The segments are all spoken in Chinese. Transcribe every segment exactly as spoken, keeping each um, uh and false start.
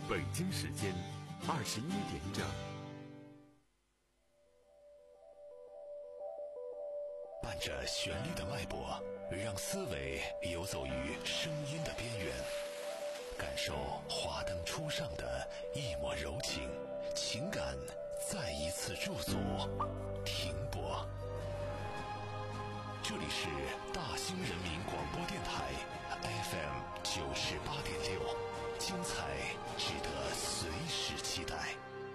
北京时间二十一点整。 伴着旋律的脉搏，让思维游走于声音的边缘，感受华灯初上的一抹柔情，情感再一次驻足停泊。这里是大兴人民广播电台 F M 九十八点六，精彩值得随时期待。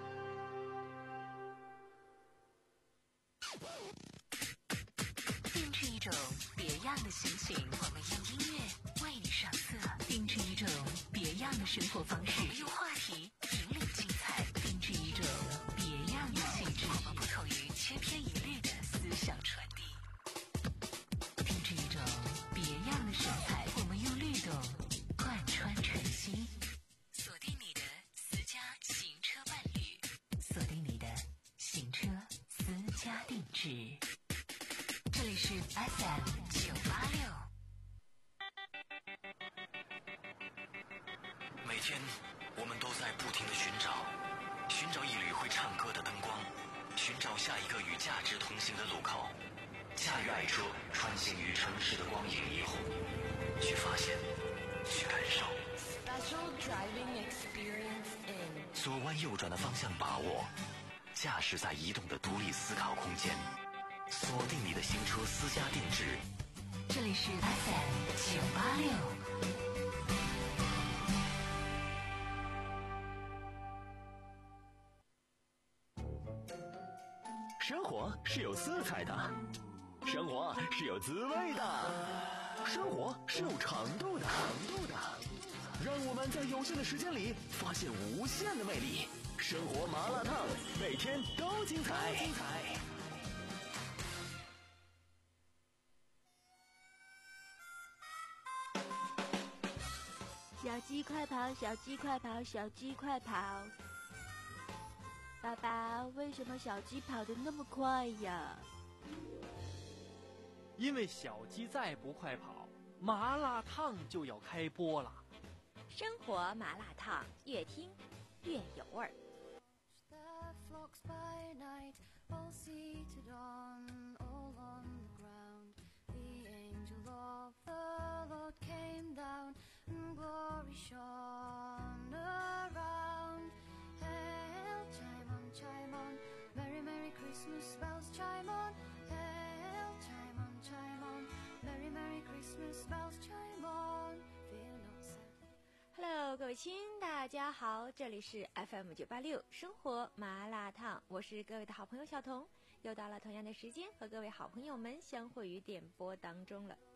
定制一种别样的心情，我们用音乐为你上色；定制一种别样的生活方式，我们用话题引领精彩；定制一种别样的气质，我们不同于千篇一律的思想传递；定制一种别样的神采，我们用律动贯穿晨曦。锁定你的私家行车伴侣，锁定你的行车私家定制。这里是 F M 九八六。 每天我们都在不停地寻找，寻找一缕会唱歌的灯光，寻找下一个与价值同行的路口，驾驭爱车穿行于城市的光影霓虹，去发现，去感受。 Special driving experience in 左弯右转的方向把握，驾驶在移动的独立思考空间，锁定你的行车私家定制。 这里是 F M 九八六。 生活是有色彩的，生活是有滋味的，生活是有长度的。让我们在有限的时间里发现无限的魅力。生活麻辣烫，每天都精彩。 小鸡快跑，小鸡快跑，小鸡快跑！爸爸，为什么小鸡跑得那么快呀？ 因为小鸡再不快跑，麻辣烫就要开播了。 生活麻辣烫，越听越有味儿。 The angel of the Lord came down, and glory shone around. Hail, chime on, chime on, merry, merry Christmas bells, chime on. Hail, chime on, chime on, merry, merry Christmas bells, chime on. Fear not, sad. Hello， 各位亲，大家好，这里是 F M 九八六生活麻辣烫，我是各位的好朋友小彤，又到了同样的时间和各位好朋友们相会于点播当中了。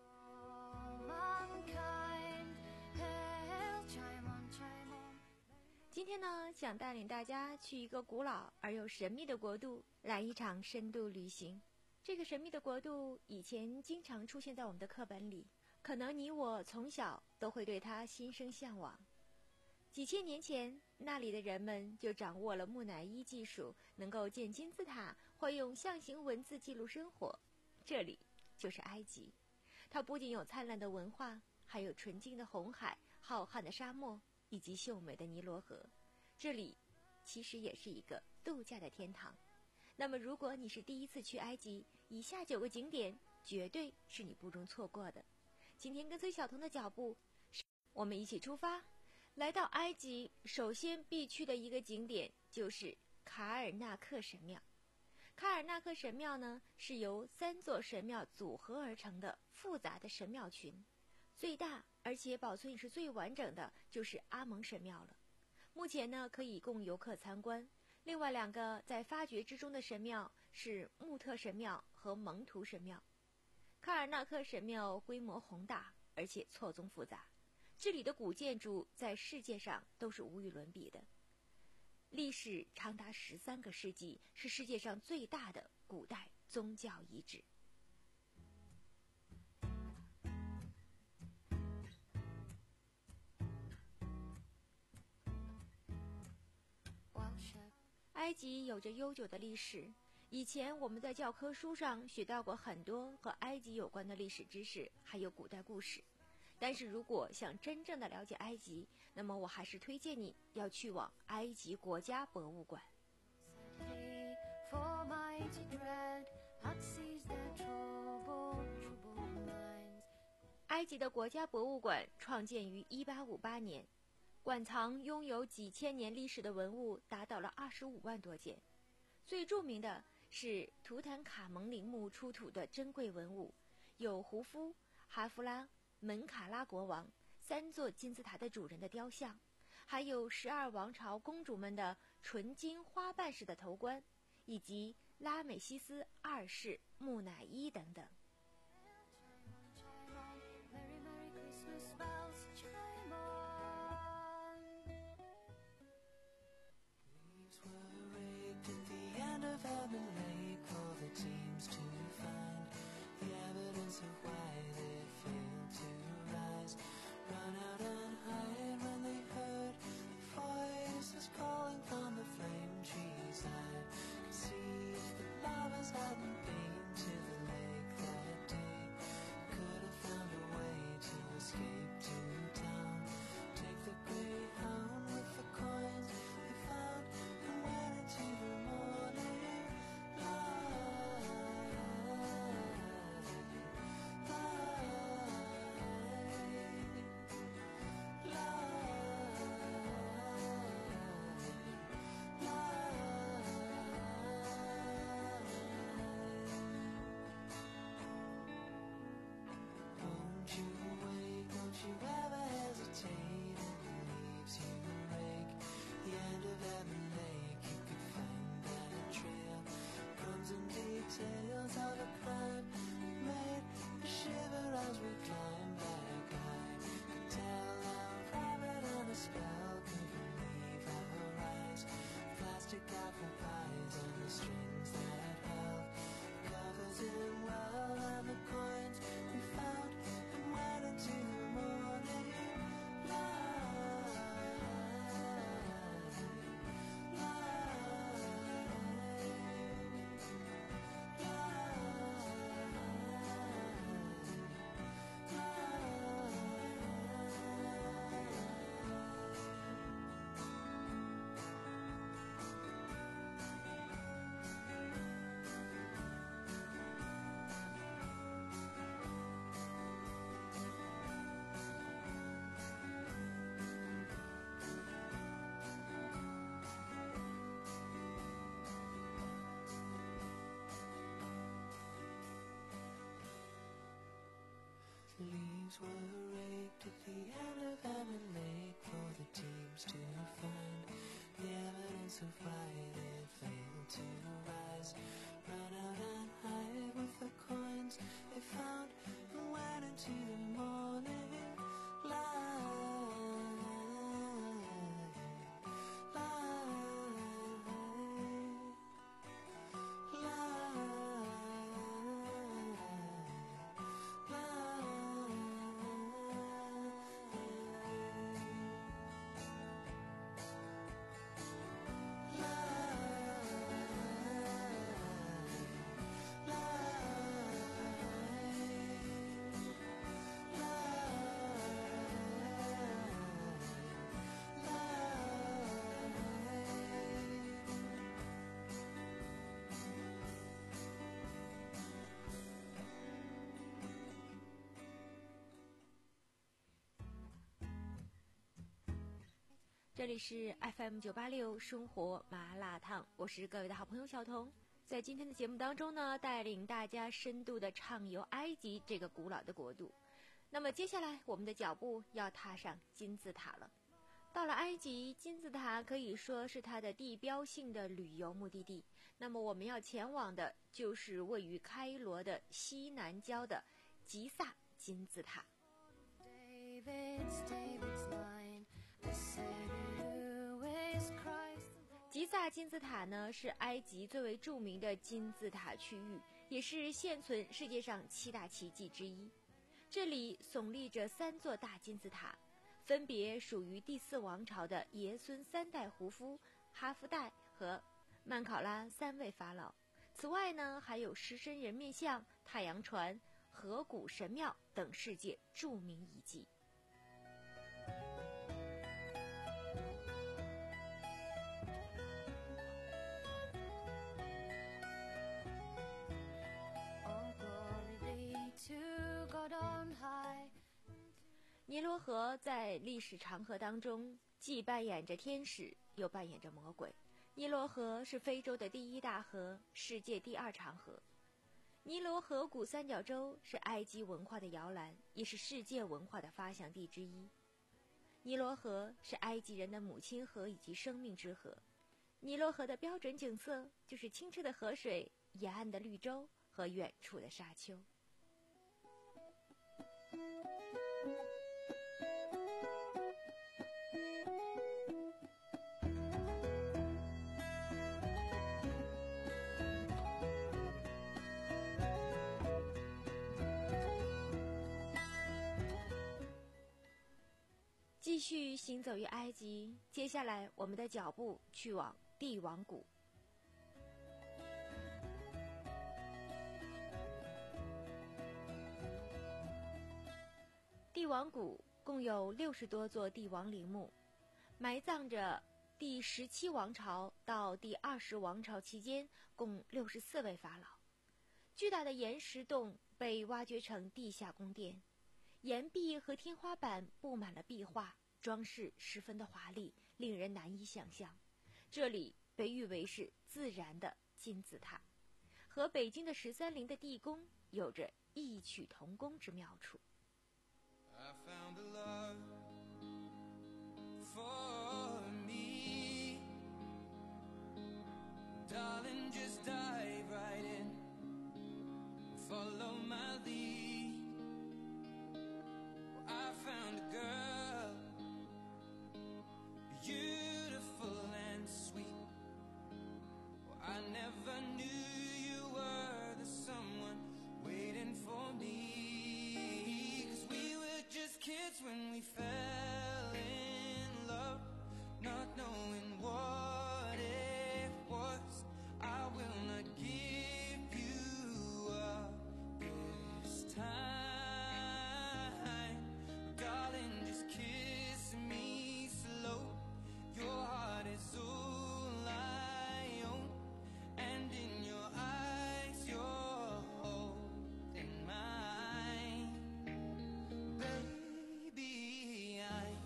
今天呢，想带领大家去一个古老而又神秘的国度，来一场深度旅行。这个神秘的国度以前经常出现在我们的课本里，可能你我从小都会对它心生向往。几千年前，那里的人们就掌握了木乃伊技术，能够建金字塔或用象形文字记录生活。这里就是埃及，它不仅有灿烂的文化，还有纯净的红海、浩瀚的沙漠以及秀美的尼罗河。这里其实也是一个度假的天堂。那么如果你是第一次去埃及，以下九个景点绝对是你不容错过的。今天跟随小彤的脚步，我们一起出发。来到埃及，首先必去的一个景点就是卡尔纳克神庙。卡尔纳克神庙呢，是由三座神庙组合而成的复杂的神庙群，最大而且保存也是最完整的就是阿蒙神庙了。目前呢，可以供游客参观。另外两个在发掘之中的神庙是穆特神庙和蒙图神庙。卡尔纳克神庙规模宏大，而且错综复杂，这里的古建筑在世界上都是无与伦比的，历史长达十三个世纪，是世界上最大的古代宗教遗址。埃及有着悠久的历史，以前我们在教科书上学到过很多和埃及有关的历史知识，还有古代故事。 但是如果想真正的了解埃及，那么我还是推荐你要去往埃及国家博物馆。埃及的国家博物馆创建于一八五八年，馆藏拥有几千年历史的文物达到了二十五万多件。最著名的是图坦卡蒙陵墓出土的珍贵文物，有胡夫、哈夫拉、门卡拉国王三座金字塔的主人的雕像，还有十二王朝公主们的纯金花瓣式的头冠，以及拉美西斯二世木乃伊等等。 Leaves were raked at the end of Emmett Lake for the teams to find the evidence of why they failed to rise. Run out and hide with the coins they found and went into the morning light. 这里是 F M 九八六生活麻辣烫，我是各位的好朋友小彤。在今天的节目当中呢，带领大家深度的畅游埃及这个古老的国度。那么接下来我们的脚步要踏上金字塔了。到了埃及，金字塔可以说是它的地标性的旅游目的地。那么我们要前往的就是位于开罗的西南郊的吉萨金字塔。吉萨金字塔呢，是埃及最为著名的金字塔区域，也是现存世界上七大奇迹之一。这里耸立着三座大金字塔，分别属于第四王朝的爷孙三代胡夫、哈夫代和曼考拉三位法老。此外呢，还有狮身人面像、太阳船、河谷神庙等世界著名遗迹。 尼罗河在历史长河当中，既扮演着天使，又扮演着魔鬼。尼罗河是非洲的第一大河，世界第二长河。尼罗河谷三角洲是埃及文化的摇篮，也是世界文化的发祥地之一。尼罗河是埃及人的母亲河以及生命之河。尼罗河的标准景色就是清澈的河水、沿岸的绿洲和远处的沙丘。继续行走于埃及，接下来我们的脚步去往帝王谷。帝王谷共有六十多座帝王陵墓，埋葬着第十七王朝到第二十王朝期间共六十四位法老。巨大的岩石洞被挖掘成地下宫殿，岩壁和天花板布满了壁画，装饰十分的华丽，令人难以想象。这里被誉为是自然的金字塔，和北京的十三陵的地宫有着异曲同工之妙处。 I found a love for me, darling, just dive right in, follow my lead. I found a girl, beautiful and sweet. I never knew you were the someone waiting for me, 'cause we were just kids when we fell in love, not knowing what it was. I will not give you up this time, darling, just kiss me slow. Your heart is all I own, and in your eyes you're holding mine. Baby, I'm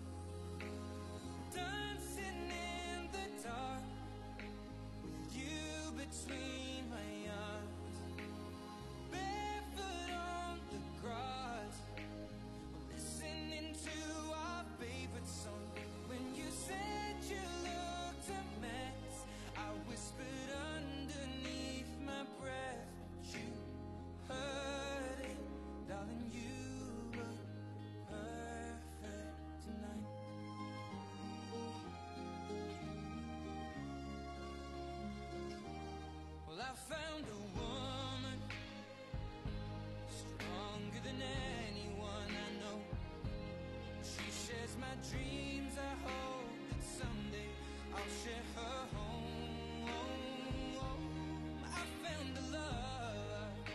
dancing in the dark with you between my arms, barefoot on the grass, listening to our favorite song. When you said you looked a mess, I whispered underneath my breath, but you heard it, darling, you look perfect tonight. Well, I found a woman stronger than anyone I know. She shares my dreams. I hope that someday I'll share her home. I found a love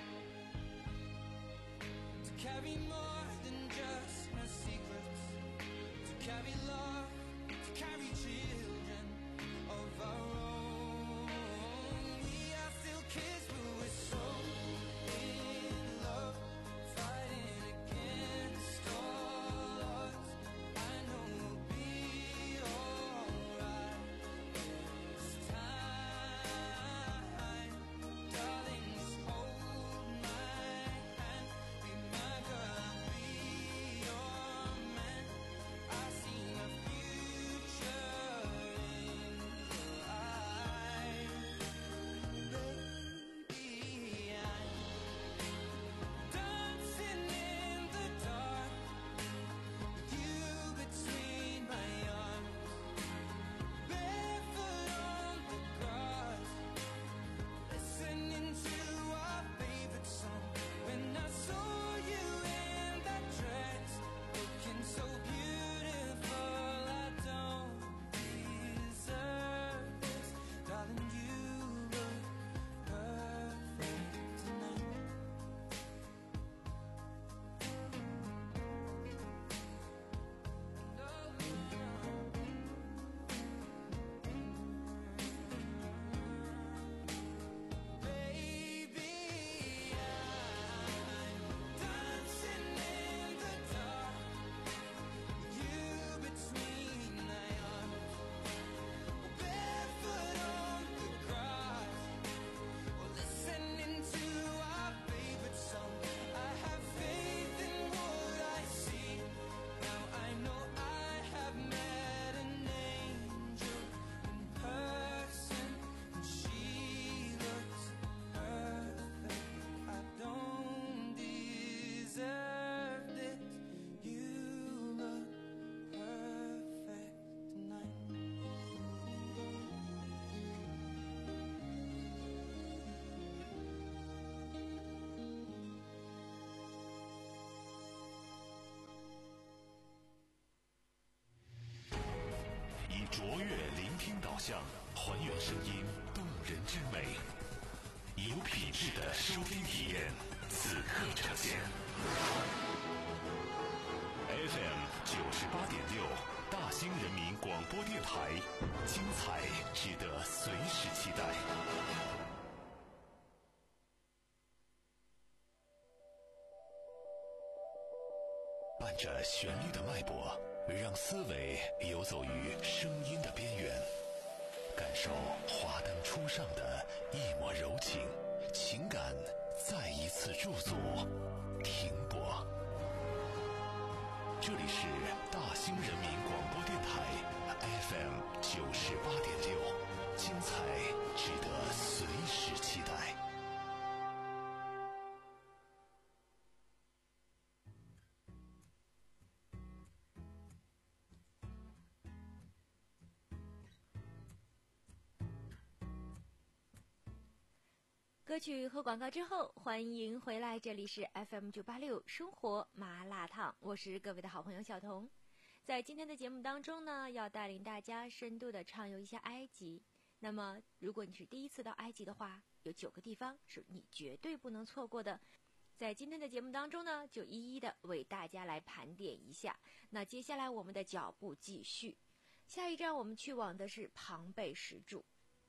to carry more than just my secrets, to carry love, to carry children of our own. We are still kids, but we're so in love, fighting against all odds. I know we'll be alright this time, darling, just hold my hand, be my girl, 卓越聆听导向，还原声音动人之美，有品质的收听体验，此刻呈现。F M 九十八点六，大兴人民广播电台，精彩值得随时期待。伴着旋律的脉搏，让思维游走于声音的边缘，感受华灯初上的一抹柔情，情感再一次驻足停泊。这里是大兴人民广播电台 F M 九十八点六，精彩值得随时期待。 歌曲和广告之后，欢迎回来，这里是 F M 九八六生活麻辣烫，我是各位的好朋友小彤。在今天的节目当中呢，要带领大家深度的畅游一下埃及。那么如果你是第一次到埃及的话，有九个地方是你绝对不能错过的。在今天的节目当中呢，就一一的为大家来盘点一下。那接下来我们的脚步继续，下一站我们去往的是庞贝石柱。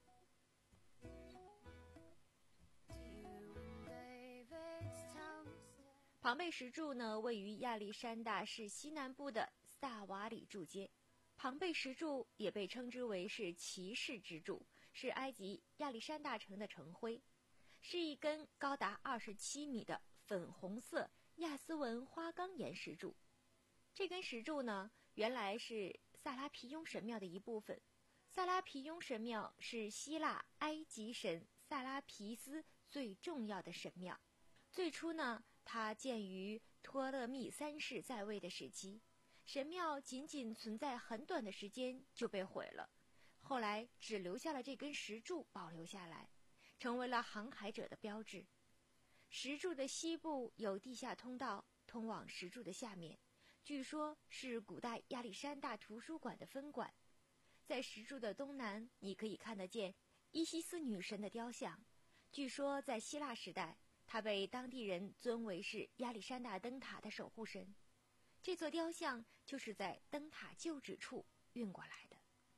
庞贝石柱呢，位于亚历山大市西南部的萨瓦里柱街。庞贝石柱也被称之为是骑士之柱，是埃及亚历山大城的城徽，是一根高达二十七米的粉红色亚斯文花岗岩石柱。这根石柱呢，原来是萨拉皮雍神庙的一部分。萨拉皮雍神庙是希腊埃及神萨拉皮斯最重要的神庙。最初呢，它建于托勒密三世在位的时期，神庙仅仅存在很短的时间就被毁了，后来只留下了这根石柱保留下来，成为了航海者的标志。石柱的西部有地下通道通往石柱的下面，据说是古代亚历山大图书馆的分馆。在石柱的东南，你可以看得见伊西斯女神的雕像，据说在希腊时代他被当地人尊为是亚历山大灯塔的守护神，这座雕像就是在灯塔旧址处运过来的。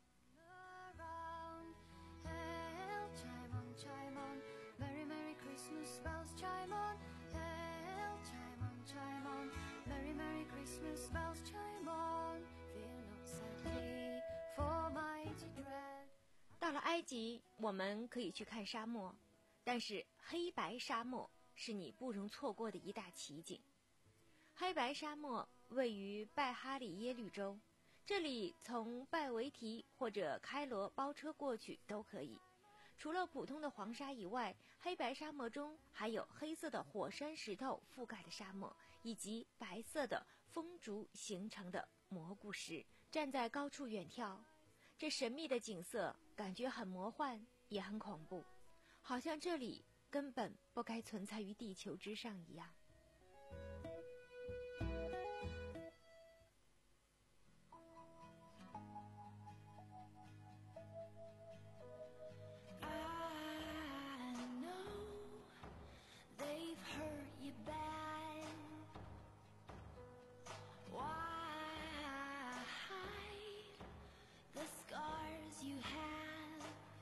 到了埃及，我们可以去看沙漠，但是黑白沙漠是你不容错过的一大奇景。黑白沙漠位于拜哈里耶律州，这里从拜维提或者开罗包车过去都可以。除了普通的黄沙以外，黑白沙漠中还有黑色的火山石头覆盖的沙漠，以及白色的风竹形成的蘑菇石。站在高处远眺，这神秘的景色感觉很魔幻，也很恐怖，好像这里根本不该存在于地球之上一样。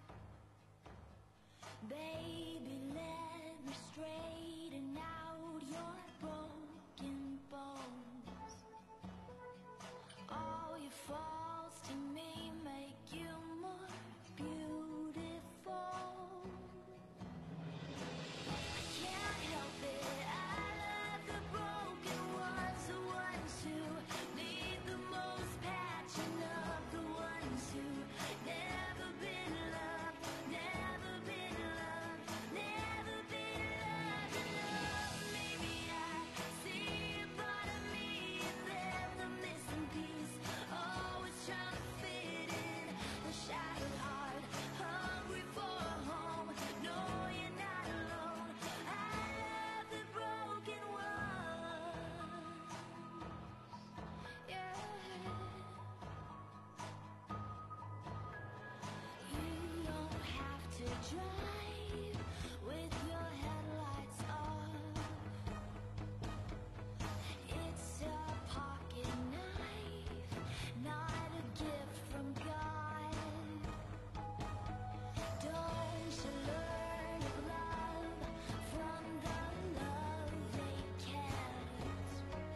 Baby, let me straighten out your to drive with your headlights off. It's a pocket knife, not a gift from God. Don't you learn of love from the love they can't?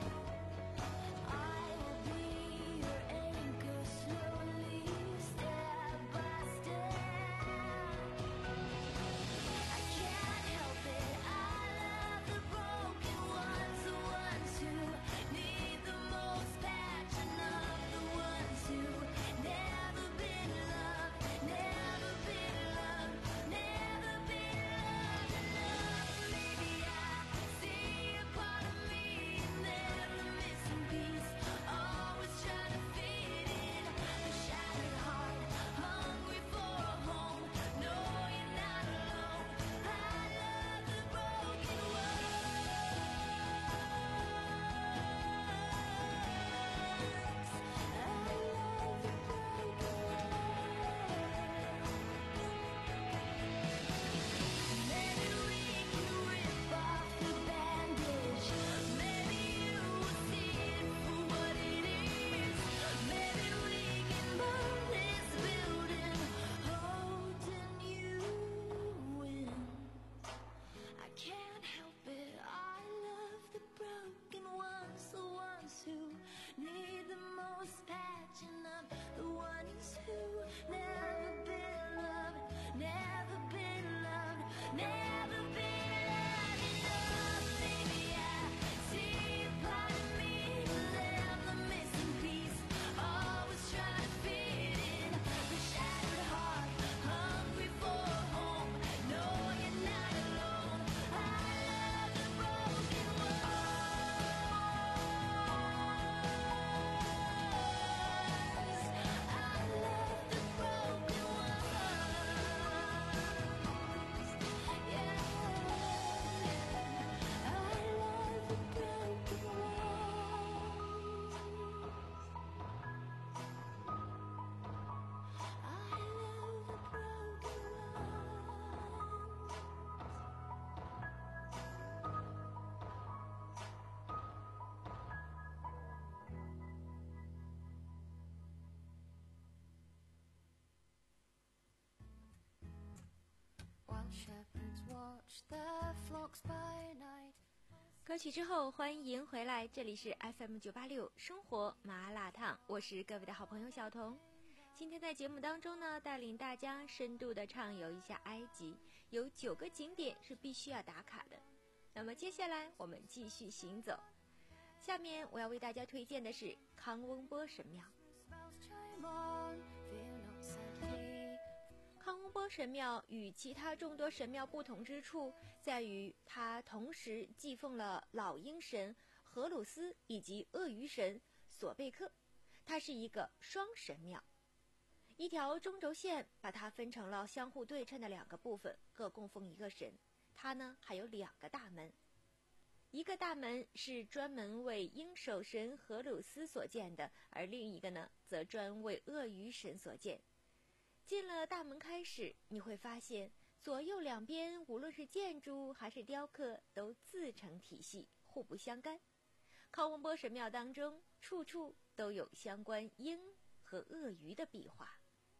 I will be your anchor slowly, step by step. I can't help it, I love the broken ones, the ones who need the most passion of the ones who never been loved, never been loved, never been loved enough. Maybe I see a part of me in there, a missing piece, always trying to fit in, a shattered heart, hungry for a home. No, you're not alone. I love the broken Maybe we can rip off the bandage. Maybe you will see it for what it is. Maybe we can burn this building, holding you in. I can't help it, I love the broken ones, the ones who need the most patching up, the ones who never been loved, never been loved, never been loved enough. Maybe I see a part of me in them, the missing piece, always trying to fit in, the shattered heart, hungry for a home. No, you're not alone. I love the broken ones. 歌曲之后，欢迎回来，这里是 F M 九八六生活麻辣烫，我是各位的好朋友小彤。今天在节目当中呢，带领大家深度的畅游一下埃及，有九个景点是必须要打卡的。那么接下来我们继续行走，下面我要为大家推荐的是康翁波神庙。康翁波神庙与其他众多神庙不同之处在于，它同时祭奉了老鹰神荷鲁斯以及鳄鱼神索贝克，它是一个双神庙。一条中轴线把它分成了相互对称的两个部分，各供奉一个神。它呢还有两个大门，一个大门是专门为鹰首神荷鲁斯所建的，而另一个呢则专为鳄鱼神所建。进了大门开始，你会发现左右两边无论是建筑还是雕刻都自成体系，互不相干。康翁波神庙当中处处都有相关鹰和鳄鱼的壁画。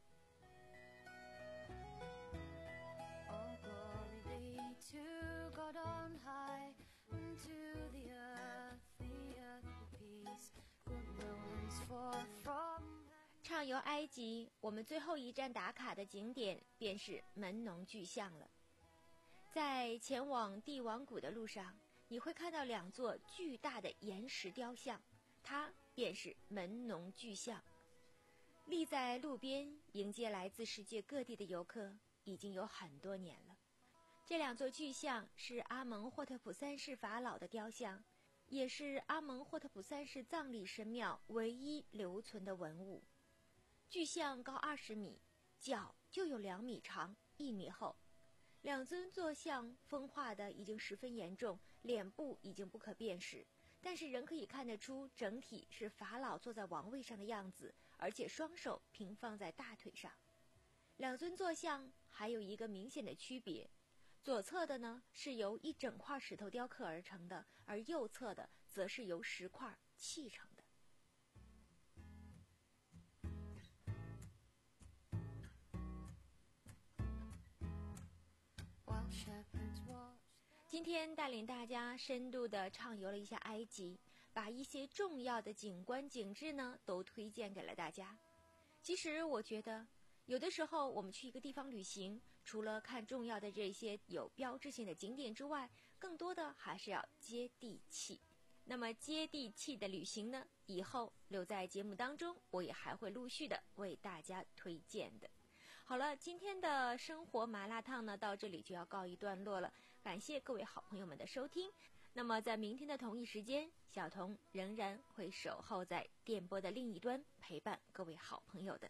畅游埃及，我们最后一站打卡的景点便是门农巨像了。在前往帝王谷的路上，你会看到两座巨大的岩石雕像，它便是门农巨像，立在路边迎接来自世界各地的游客已经有很多年了。这两座巨像是阿蒙霍特普三世法老的雕像，也是阿蒙霍特普三世葬礼神庙唯一留存的文物。巨像高二十米，脚就有两米长，一米厚。两尊坐像风化的已经十分严重，脸部已经不可辨识，但是仍可以看得出整体是法老坐在王位上的样子，而且双手平放在大腿上。 两尊坐像还有一个明显的区别，左侧的呢是由一整块石头雕刻而成的，而右侧的则是由石块砌成的。今天带领大家深度的畅游了一下埃及，把一些重要的景观景致呢都推荐给了大家。其实我觉得有的时候我们去一个地方旅行，除了看重要的这些有标志性的景点之外，更多的还是要接地气。那么接地气的旅行呢，以后留在节目当中，我也还会陆续的为大家推荐的。好了，今天的生活麻辣烫呢，到这里就要告一段落了。感谢各位好朋友们的收听。那么在明天的同一时间，小童仍然会守候在电波的另一端，陪伴各位好朋友的。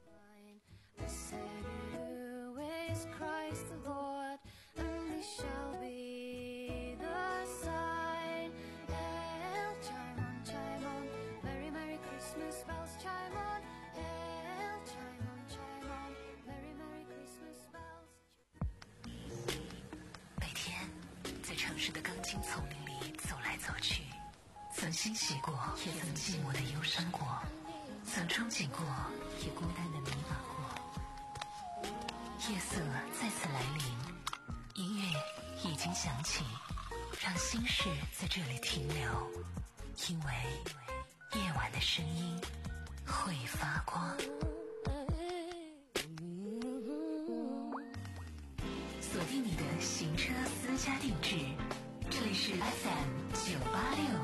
城市的钢筋丛林里走来走去，曾欣喜过，也曾寂寞的忧伤过，曾憧憬过，也孤单的迷茫过。夜色再次来临，音乐已经响起，让心事在这里停留，因为夜晚的声音会发光。锁定你的行车私家定制，这里是 F M 九八六。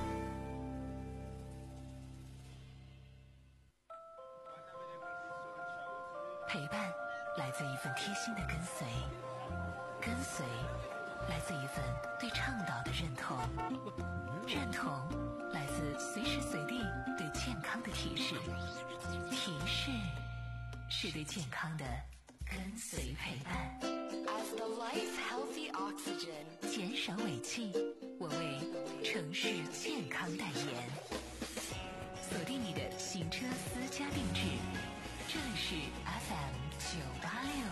陪伴来自一份贴心的跟随，跟随来自一份对倡导的认同，认同来自随时随地对健康的提示，提示是对健康的跟随陪伴。 As the light's healthy oxygen， 减少尾气，我为城市健康代言。锁定你的行车私家定制，这里是 F M 九八六。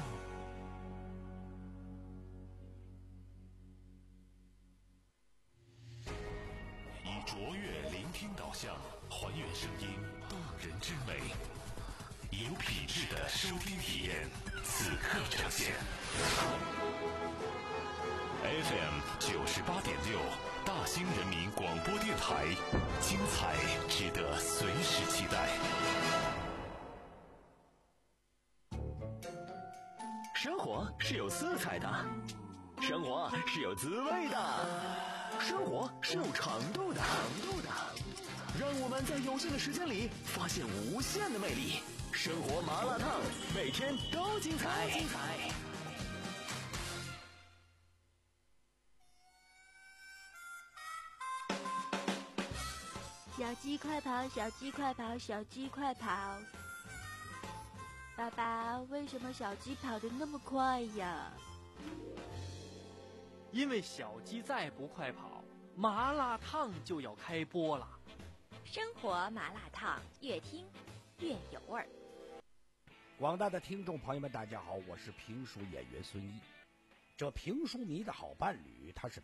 以卓越聆听导向，还原声音动人之美，有品质的收听体验，此刻呈现。F M 九十八点六，大兴人民广播电台，精彩值得随时期待。 生活是有色彩的，生活是有滋味的，生活是有长度的，长度的。让我们在有限的时间里发现无限的魅力。生活麻辣烫，每天都精彩。精彩。 小鸡快跑，小鸡快跑，小鸡快跑！爸爸，为什么小鸡跑得那么快呀？ 因为小鸡再不快跑，麻辣烫就要开播了。 生活麻辣烫，越听越有味儿。 广大的听众朋友们，大家好，我是评书演员孙一。这评书迷的好伴侣，他是